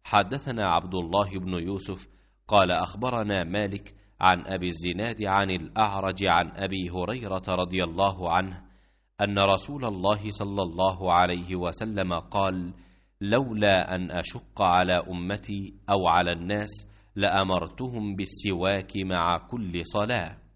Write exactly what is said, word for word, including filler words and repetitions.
حدثنا عبد الله بن يوسف قال أخبرنا مالك عن أبي الزناد عن الأعرج عن أبي هريرة رضي الله عنه أن رسول الله صلى الله عليه وسلم قال: لولا أن أشق على أمتي أو على الناس لأمرتهم بالسواك مع كل صلاة.